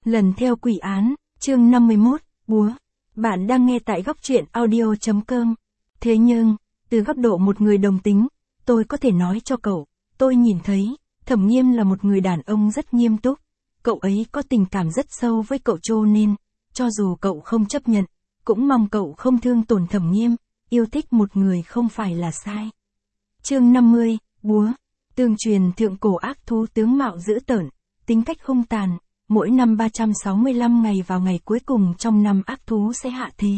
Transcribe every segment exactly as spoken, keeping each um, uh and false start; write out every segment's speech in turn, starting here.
Lần theo quỷ án, chương năm mươi mốt, búa. Bạn đang nghe tại góc truyện audio chấm com. Thế nhưng, từ góc độ một người đồng tính, tôi có thể nói cho cậu, tôi nhìn thấy, Thẩm Nghiêm là một người đàn ông rất nghiêm túc. Cậu ấy có tình cảm rất sâu với cậu cho nên, cho dù cậu không chấp nhận, cũng mong cậu không thương tổn Thẩm Nghiêm, yêu thích một người không phải là sai. Chương năm mươi, búa. Tương truyền thượng cổ ác thú tướng mạo dữ tợn, tính cách hung tàn, mỗi năm ba trăm sáu mươi lăm ngày vào ngày cuối cùng trong năm ác thú sẽ hạ thế.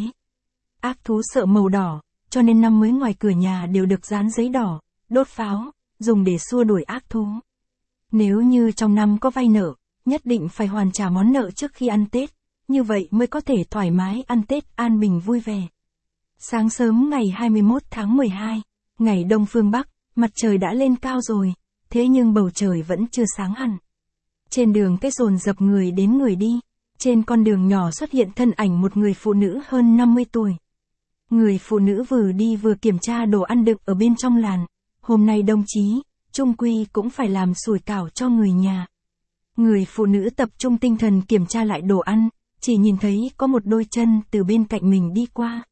Ác thú sợ màu đỏ, cho nên năm mới ngoài cửa nhà đều được dán giấy đỏ, đốt pháo, dùng để xua đuổi ác thú. Nếu như trong năm có vay nợ, nhất định phải hoàn trả món nợ trước khi ăn Tết, như vậy mới có thể thoải mái ăn Tết an bình vui vẻ. Sáng sớm ngày hai mươi mốt tháng mười hai, ngày đông phương Bắc, mặt trời đã lên cao rồi, thế nhưng bầu trời vẫn chưa sáng hẳn. Trên đường cái dồn dập người đến người đi, trên con đường nhỏ xuất hiện thân ảnh một người phụ nữ hơn năm mươi tuổi. Người phụ nữ vừa đi vừa kiểm tra đồ ăn đựng ở bên trong làn. Hôm nay đồng chí, trung quy cũng phải làm sủi cảo cho người nhà. Người phụ nữ tập trung tinh thần kiểm tra lại đồ ăn, chỉ nhìn thấy có một đôi chân từ bên cạnh mình đi qua.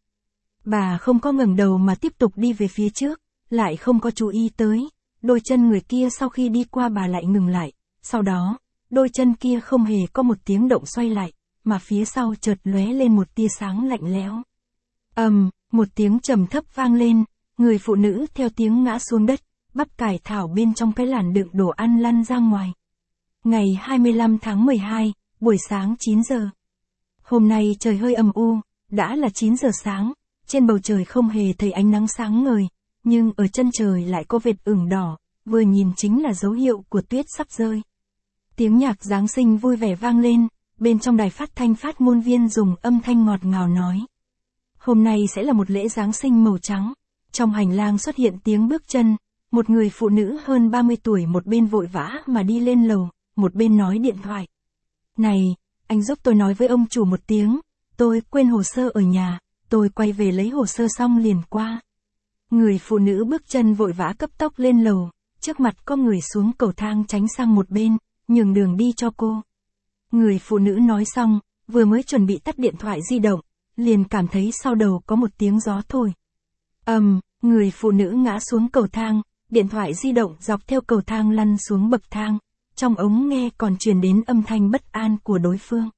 Bà không có ngẩng đầu mà tiếp tục đi về phía trước, lại không có chú ý tới. Đôi chân người kia sau khi đi qua bà lại ngừng lại, sau đó, đôi chân kia không hề có một tiếng động xoay lại, mà phía sau chợt lóe lên một tia sáng lạnh lẽo. Ầm, um, một tiếng trầm thấp vang lên, người phụ nữ theo tiếng ngã xuống đất, bắp cải thảo bên trong cái làn đựng đồ ăn lăn ra ngoài. Ngày hai mươi lăm tháng mười hai, buổi sáng chín giờ. Hôm nay trời hơi âm u, đã là chín giờ sáng, trên bầu trời không hề thấy ánh nắng sáng ngời, nhưng ở chân trời lại có vệt ửng đỏ, vừa nhìn chính là dấu hiệu của tuyết sắp rơi. Tiếng nhạc Giáng sinh vui vẻ vang lên, bên trong đài phát thanh phát ngôn viên dùng âm thanh ngọt ngào nói. Hôm nay sẽ là một lễ Giáng sinh màu trắng. Trong hành lang xuất hiện tiếng bước chân, một người phụ nữ hơn ba mươi tuổi một bên vội vã mà đi lên lầu, một bên nói điện thoại. Này, anh giúp tôi nói với ông chủ một tiếng, tôi quên hồ sơ ở nhà, tôi quay về lấy hồ sơ xong liền qua. Người phụ nữ bước chân vội vã cấp tốc lên lầu, trước mặt có người xuống cầu thang tránh sang một bên, nhường đường đi cho cô. Người phụ nữ nói xong, vừa mới chuẩn bị tắt điện thoại di động, liền cảm thấy sau đầu có một tiếng gió thổi. Ầm, um, người phụ nữ ngã xuống cầu thang, điện thoại di động dọc theo cầu thang lăn xuống bậc thang, trong ống nghe còn truyền đến âm thanh bất an của đối phương.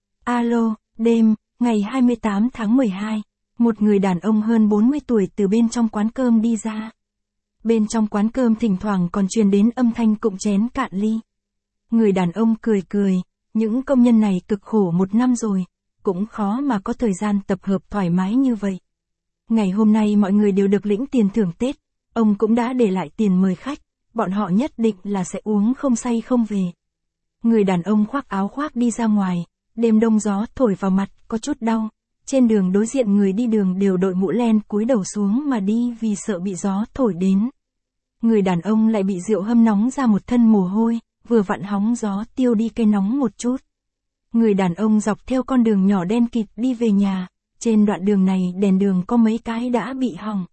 Alo, đêm, ngày hai mươi tám tháng mười hai, một người đàn ông hơn bốn mươi tuổi từ bên trong quán cơm đi ra. Bên trong quán cơm thỉnh thoảng còn truyền đến âm thanh cụng chén cạn ly. Người đàn ông cười cười, những công nhân này cực khổ một năm rồi, cũng khó mà có thời gian tập hợp thoải mái như vậy. Ngày hôm nay mọi người đều được lĩnh tiền thưởng Tết, ông cũng đã để lại tiền mời khách, bọn họ nhất định là sẽ uống không say không về. Người đàn ông khoác áo khoác đi ra ngoài, đêm đông gió thổi vào mặt, có chút đau. Trên đường đối diện người đi đường đều đội mũ len cúi đầu xuống mà đi vì sợ bị gió thổi đến. Người đàn ông lại bị rượu hâm nóng ra một thân mồ hôi, vừa vặn hóng gió tiêu đi cái nóng một chút. Người đàn ông dọc theo con đường nhỏ đen kịt đi về nhà, trên đoạn đường này đèn đường có mấy cái đã bị hỏng.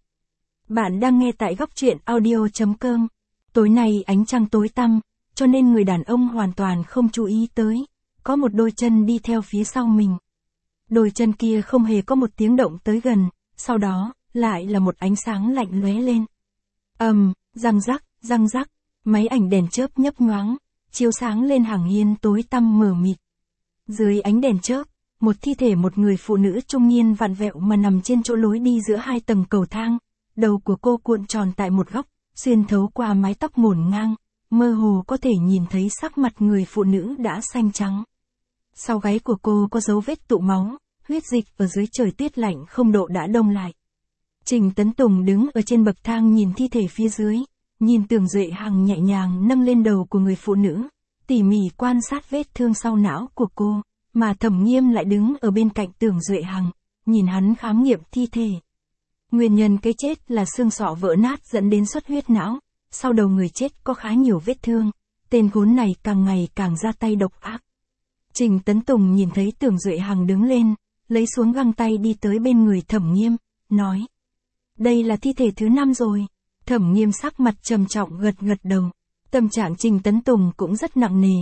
Bạn đang nghe tại góc truyện audio chấm com. Tối nay ánh trăng tối tăm, cho nên người đàn ông hoàn toàn không chú ý tới, có một đôi chân đi theo phía sau mình. Đôi chân kia không hề có một tiếng động tới gần, sau đó, lại là một ánh sáng lạnh lóe lên. Ầm, um, răng rắc, răng rắc, máy ảnh đèn chớp nhấp nhoáng, chiếu sáng lên hàng hiên tối tăm mờ mịt. Dưới ánh đèn chớp, một thi thể một người phụ nữ trung niên vặn vẹo mà nằm trên chỗ lối đi giữa hai tầng cầu thang, đầu của cô cuộn tròn tại một góc, xuyên thấu qua mái tóc ngổn ngang, mơ hồ có thể nhìn thấy sắc mặt người phụ nữ đã xanh trắng. Sau gáy của cô có dấu vết tụ máu, huyết dịch ở dưới trời tuyết lạnh không độ đã đông lại. Trình Tấn Tùng đứng ở trên bậc thang nhìn thi thể phía dưới, nhìn Tưởng Duệ Hằng nhẹ nhàng nâng lên đầu của người phụ nữ, tỉ mỉ quan sát vết thương sau não của cô, mà Thẩm Nghiêm lại đứng ở bên cạnh Tưởng Duệ Hằng, nhìn hắn khám nghiệm thi thể. Nguyên nhân cái chết là xương sọ vỡ nát dẫn đến xuất huyết não, sau đầu người chết có khá nhiều vết thương, tên khốn này càng ngày càng ra tay độc ác. Trình Tấn Tùng nhìn thấy Tưởng Duệ Hằng đứng lên, lấy xuống găng tay đi tới bên người Thẩm Nghiêm, nói. Đây là thi thể thứ năm rồi. Thẩm Nghiêm sắc mặt trầm trọng gật gật đầu. Tâm trạng Trình Tấn Tùng cũng rất nặng nề.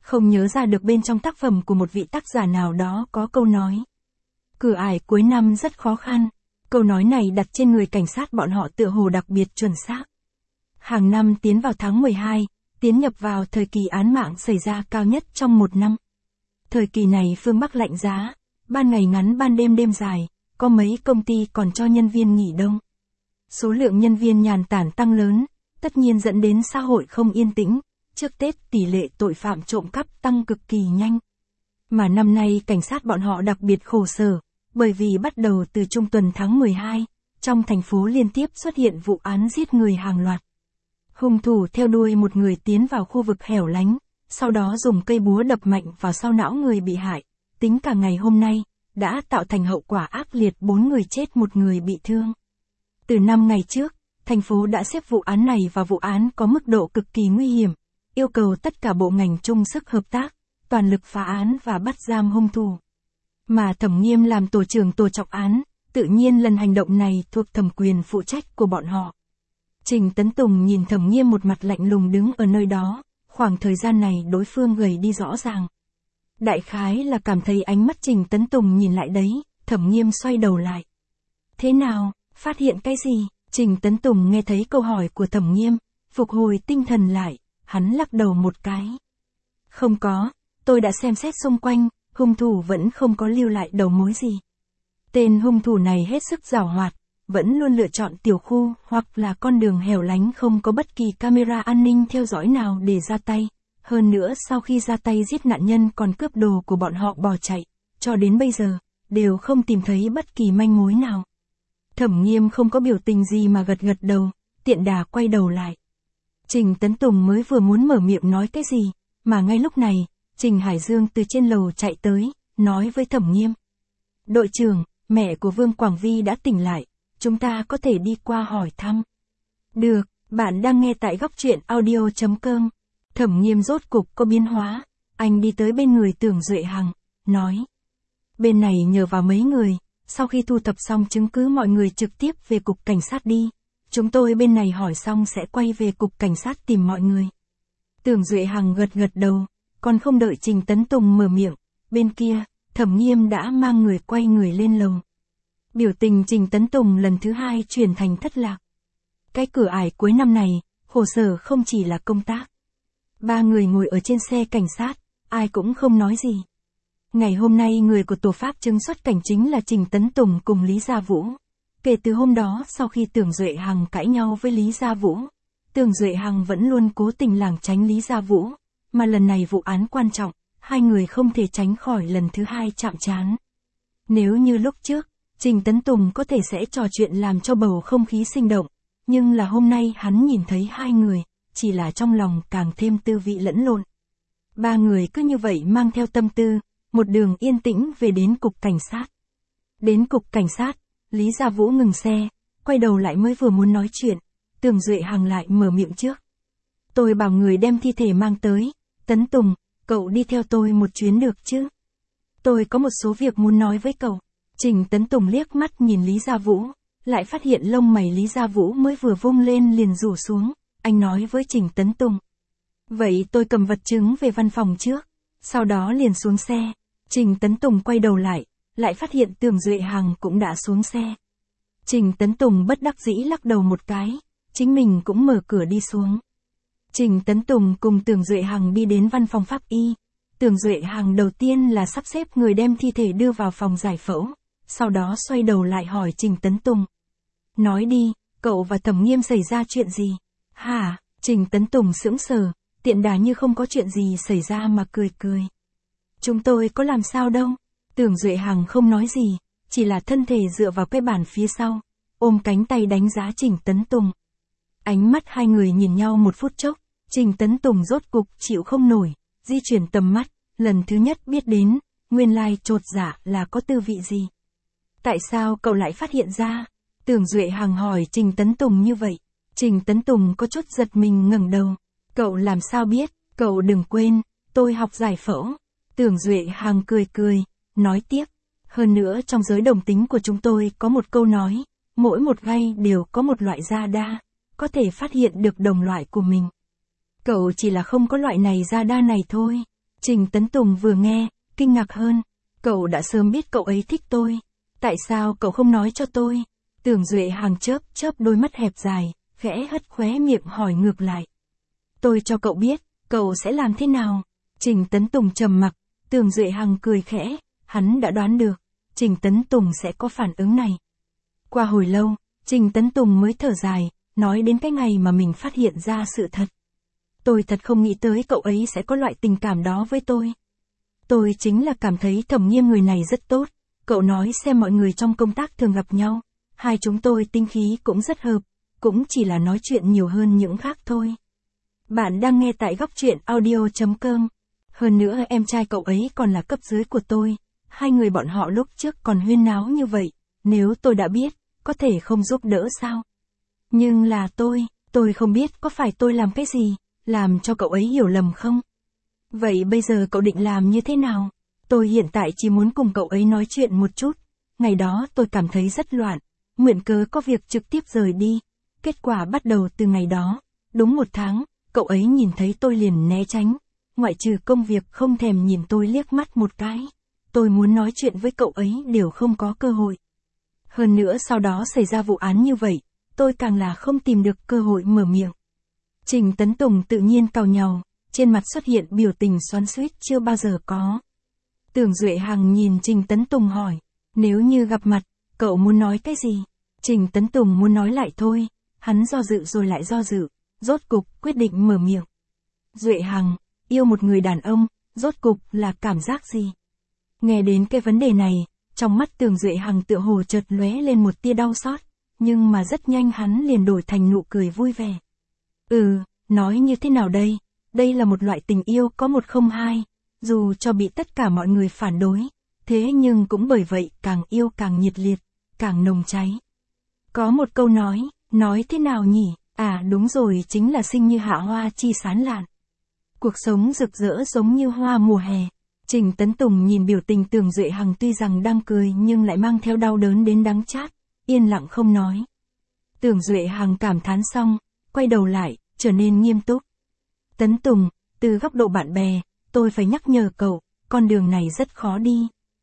Không nhớ ra được bên trong tác phẩm của một vị tác giả nào đó có câu nói. Cửa ải cuối năm rất khó khăn. Câu nói này đặt trên người cảnh sát bọn họ tựa hồ đặc biệt chuẩn xác. Hàng năm tiến vào tháng mười hai, tiến nhập vào thời kỳ án mạng xảy ra cao nhất trong một năm. Thời kỳ này phương Bắc lạnh giá, ban ngày ngắn ban đêm đêm dài, có mấy công ty còn cho nhân viên nghỉ đông. Số lượng nhân viên nhàn tản tăng lớn, tất nhiên dẫn đến xã hội không yên tĩnh, trước Tết tỷ lệ tội phạm trộm cắp tăng cực kỳ nhanh. Mà năm nay cảnh sát bọn họ đặc biệt khổ sở, bởi vì bắt đầu từ trung tuần tháng mười hai, trong thành phố liên tiếp xuất hiện vụ án giết người hàng loạt. Hung thủ theo đuôi một người tiến vào khu vực hẻo lánh, sau đó dùng cây búa đập mạnh vào sau não người bị hại, tính cả ngày hôm nay, đã tạo thành hậu quả ác liệt bốn người chết một người bị thương. Từ năm ngày trước, thành phố đã xếp vụ án này vào vụ án có mức độ cực kỳ nguy hiểm, yêu cầu tất cả bộ ngành chung sức hợp tác, toàn lực phá án và bắt giam hung thủ. Mà Thẩm Nghiêm làm tổ trưởng tổ trọng án, tự nhiên lần hành động này thuộc thẩm quyền phụ trách của bọn họ. Trình Tấn Tùng nhìn Thẩm Nghiêm một mặt lạnh lùng đứng ở nơi đó, khoảng thời gian này đối phương gầy đi rõ ràng. Đại khái là cảm thấy ánh mắt Trình Tấn Tùng nhìn lại đấy, Thẩm Nghiêm xoay đầu lại. Thế nào, phát hiện cái gì? Trình Tấn Tùng nghe thấy câu hỏi của Thẩm Nghiêm, phục hồi tinh thần lại, hắn lắc đầu một cái. Không có, tôi đã xem xét xung quanh, hung thủ vẫn không có lưu lại đầu mối gì. Tên hung thủ này hết sức giàu hoạt, vẫn luôn lựa chọn tiểu khu hoặc là con đường hẻo lánh không có bất kỳ camera an ninh theo dõi nào để ra tay. Hơn nữa sau khi ra tay giết nạn nhân còn cướp đồ của bọn họ bỏ chạy, cho đến bây giờ, đều không tìm thấy bất kỳ manh mối nào. Thẩm Nghiêm không có biểu tình gì mà gật gật đầu, tiện đà quay đầu lại. Trình Tấn Tùng mới vừa muốn mở miệng nói cái gì, mà ngay lúc này, Trình Hải Dương từ trên lầu chạy tới, nói với Thẩm Nghiêm. Đội trưởng, mẹ của Vương Quảng Vi đã tỉnh lại, chúng ta có thể đi qua hỏi thăm. Được, bạn đang nghe tại góc truyện audio chấm com. Thẩm Nghiêm rốt cục có biến hóa, anh đi tới bên người Tưởng Duệ Hằng, nói. Bên này nhờ vào mấy người, sau khi thu thập xong chứng cứ mọi người trực tiếp về cục cảnh sát đi. Chúng tôi bên này hỏi xong sẽ quay về cục cảnh sát tìm mọi người. Tưởng Duệ Hằng gật gật đầu, còn không đợi Trình Tấn Tùng mở miệng, bên kia, Thẩm Nghiêm đã mang người quay người lên lầu. Biểu tình Trình Tấn Tùng lần thứ hai chuyển thành thất lạc. Cái cửa ải cuối năm này, khổ sở không chỉ là công tác. Ba người ngồi ở trên xe cảnh sát, ai cũng không nói gì. Ngày hôm nay người của tổ pháp chứng xuất cảnh chính là Trình Tấn Tùng cùng Lý Gia Vũ. Kể từ hôm đó sau khi Tưởng Duệ Hằng cãi nhau với Lý Gia Vũ, Tưởng Duệ Hằng vẫn luôn cố tình lảng tránh Lý Gia Vũ, mà lần này vụ án quan trọng, hai người không thể tránh khỏi lần thứ hai chạm trán. Nếu như lúc trước, Trình Tấn Tùng có thể sẽ trò chuyện làm cho bầu không khí sinh động, nhưng là hôm nay hắn nhìn thấy hai người, chỉ là trong lòng càng thêm tư vị lẫn lộn. Ba người cứ như vậy mang theo tâm tư, một đường yên tĩnh về đến cục cảnh sát. Đến cục cảnh sát, Lý Gia Vũ ngừng xe, quay đầu lại mới vừa muốn nói chuyện, Tưởng Duệ Hằng lại mở miệng trước. Tôi bảo người đem thi thể mang tới, Tấn Tùng, cậu đi theo tôi một chuyến được chứ? Tôi có một số việc muốn nói với cậu. Trình Tấn Tùng liếc mắt nhìn Lý Gia Vũ, lại phát hiện lông mày Lý Gia Vũ mới vừa vung lên liền rủ xuống, anh nói với Trình Tấn Tùng. Vậy tôi cầm vật chứng về văn phòng trước, sau đó liền xuống xe. Trình Tấn Tùng quay đầu lại, lại phát hiện Tưởng Duệ Hằng cũng đã xuống xe. Trình Tấn Tùng bất đắc dĩ lắc đầu một cái, chính mình cũng mở cửa đi xuống. Trình Tấn Tùng cùng Tưởng Duệ Hằng đi đến văn phòng pháp y. Tưởng Duệ Hằng đầu tiên là sắp xếp người đem thi thể đưa vào phòng giải phẫu, sau đó xoay đầu lại hỏi Trình Tấn Tùng. Nói đi, cậu và Thẩm Nghiêm xảy ra chuyện gì? Hả? Trình Tấn Tùng sững sờ, tiện đà như không có chuyện gì xảy ra mà cười cười. Chúng tôi có làm sao đâu? Tưởng Duệ Hằng không nói gì, chỉ là thân thể dựa vào cái bàn phía sau, ôm cánh tay đánh giá Trình Tấn Tùng. Ánh mắt hai người nhìn nhau một phút chốc, Trình Tấn Tùng rốt cục chịu không nổi, di chuyển tầm mắt, lần thứ nhất biết đến, nguyên lai chột dạ là có tư vị gì. Tại sao cậu lại phát hiện ra? Tưởng Duệ Hằng hỏi Trình Tấn Tùng như vậy. Trình Tấn Tùng có chút giật mình ngẩng đầu. Cậu làm sao biết? Cậu đừng quên, tôi học giải phẫu. Tưởng Duệ Hằng cười cười, nói tiếp. Hơn nữa trong giới đồng tính của chúng tôi có một câu nói, mỗi một gai đều có một loại da đa, có thể phát hiện được đồng loại của mình. Cậu chỉ là không có loại này da đa này thôi. Trình Tấn Tùng vừa nghe, kinh ngạc hơn. Cậu đã sớm biết cậu ấy thích tôi. Tại sao cậu không nói cho tôi? Tưởng Duệ Hằng chớp chớp đôi mắt hẹp dài, khẽ hất khóe miệng hỏi ngược lại. Tôi cho cậu biết, cậu sẽ làm thế nào? Trình Tấn Tùng trầm mặc, Tưởng Duệ Hằng cười khẽ, hắn đã đoán được, Trình Tấn Tùng sẽ có phản ứng này. Qua hồi lâu, Trình Tấn Tùng mới thở dài, nói đến cái ngày mà mình phát hiện ra sự thật. Tôi thật không nghĩ tới cậu ấy sẽ có loại tình cảm đó với tôi. Tôi chính là cảm thấy Thẩm Nghiêm người này rất tốt, cậu nói xem mọi người trong công tác thường gặp nhau, hai chúng tôi tinh khí cũng rất hợp, cũng chỉ là nói chuyện nhiều hơn những khác thôi. Bạn đang nghe tại góc truyện audio chấm com. Hơn nữa em trai cậu ấy còn là cấp dưới của tôi, hai người bọn họ lúc trước còn huyên náo như vậy, nếu tôi đã biết, có thể không giúp đỡ sao? Nhưng là tôi, tôi không biết có phải tôi làm cái gì, làm cho cậu ấy hiểu lầm không? Vậy bây giờ cậu định làm như thế nào? Tôi hiện tại chỉ muốn cùng cậu ấy nói chuyện một chút. Ngày đó tôi cảm thấy rất loạn, mượn cớ có việc trực tiếp rời đi. Kết quả bắt đầu từ ngày đó, đúng một tháng, cậu ấy nhìn thấy tôi liền né tránh. Ngoại trừ công việc không thèm nhìn tôi liếc mắt một cái. Tôi muốn nói chuyện với cậu ấy đều không có cơ hội. Hơn nữa sau đó xảy ra vụ án như vậy, tôi càng là không tìm được cơ hội mở miệng. Trình Tấn Tùng tự nhiên cau nhàu, trên mặt xuất hiện biểu tình xoắn xuýt chưa bao giờ có. Tưởng Duệ Hằng nhìn Trình Tấn Tùng hỏi, nếu như gặp mặt, cậu muốn nói cái gì? Trình Tấn Tùng muốn nói lại thôi, hắn do dự rồi lại do dự, rốt cục quyết định mở miệng. Duệ Hằng, yêu một người đàn ông, rốt cục là cảm giác gì? Nghe đến cái vấn đề này, trong mắt Tưởng Duệ Hằng tựa hồ chợt lóe lên một tia đau xót, nhưng mà rất nhanh hắn liền đổi thành nụ cười vui vẻ. Ừ, nói như thế nào đây? Đây là một loại tình yêu có một không hai, dù cho bị tất cả mọi người phản đối, thế nhưng cũng bởi vậy càng yêu càng nhiệt liệt, càng nồng cháy. Có một câu nói, nói thế nào nhỉ? À đúng rồi, chính là sinh như hạ hoa chi sán lạn. Cuộc sống rực rỡ giống như hoa mùa hè. Trình Tấn Tùng nhìn biểu tình Tưởng Duệ Hằng tuy rằng đang cười nhưng lại mang theo đau đớn đến đắng chát, yên lặng không nói. Tưởng Duệ Hằng cảm thán xong, quay đầu lại, trở nên nghiêm túc. Tấn Tùng, từ góc độ bạn bè, tôi phải nhắc nhở cậu, con đường này rất khó đi.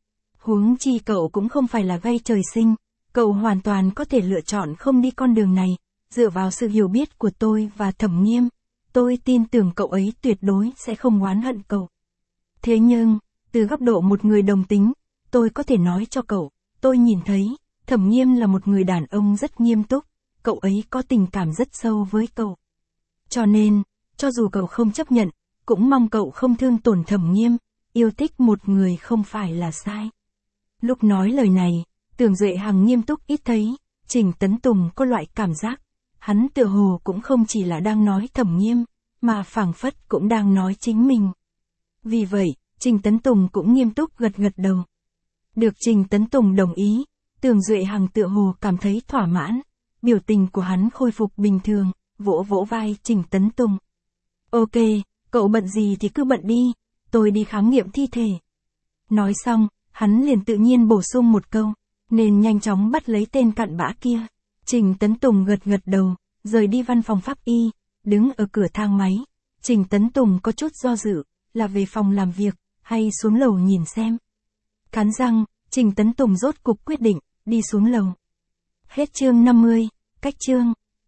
Huống chi cậu cũng không phải là gay trời sinh, cậu hoàn toàn có thể lựa chọn không đi con đường này, dựa vào sự hiểu biết của tôi và Thẩm Nghiêm, tôi tin tưởng cậu ấy tuyệt đối sẽ không oán hận cậu. Thế nhưng, từ góc độ một người đồng tính, tôi có thể nói cho cậu, tôi nhìn thấy, Thẩm Nghiêm là một người đàn ông rất nghiêm túc, cậu ấy có tình cảm rất sâu với cậu. Cho nên, cho dù cậu không chấp nhận, cũng mong cậu không thương tổn Thẩm Nghiêm, yêu thích một người không phải là sai. Lúc nói lời này, Tưởng Duệ Hằng nghiêm túc ít thấy, Trình Tấn Tùng có loại cảm giác, hắn tựa hồ cũng không chỉ là đang nói Thẩm Nghiêm, mà phảng phất cũng đang nói chính mình. Vì vậy, Trình Tấn Tùng cũng nghiêm túc gật gật đầu. Được Trình Tấn Tùng đồng ý, Tưởng Duệ Hằng tựa hồ cảm thấy thỏa mãn, biểu tình của hắn khôi phục bình thường, vỗ vỗ vai Trình Tấn Tùng. Ok, cậu bận gì thì cứ bận đi, tôi đi khám nghiệm thi thể. Nói xong, hắn liền tự nhiên bổ sung một câu, nên nhanh chóng bắt lấy tên cặn bã kia. Trình Tấn Tùng gật gật đầu, rời đi văn phòng pháp y, đứng ở cửa thang máy. Trình Tấn Tùng có chút do dự, là về phòng làm việc, hay xuống lầu nhìn xem. Cắn răng, Trình Tấn Tùng rốt cục quyết định, đi xuống lầu. Hết chương năm mươi, cách chương.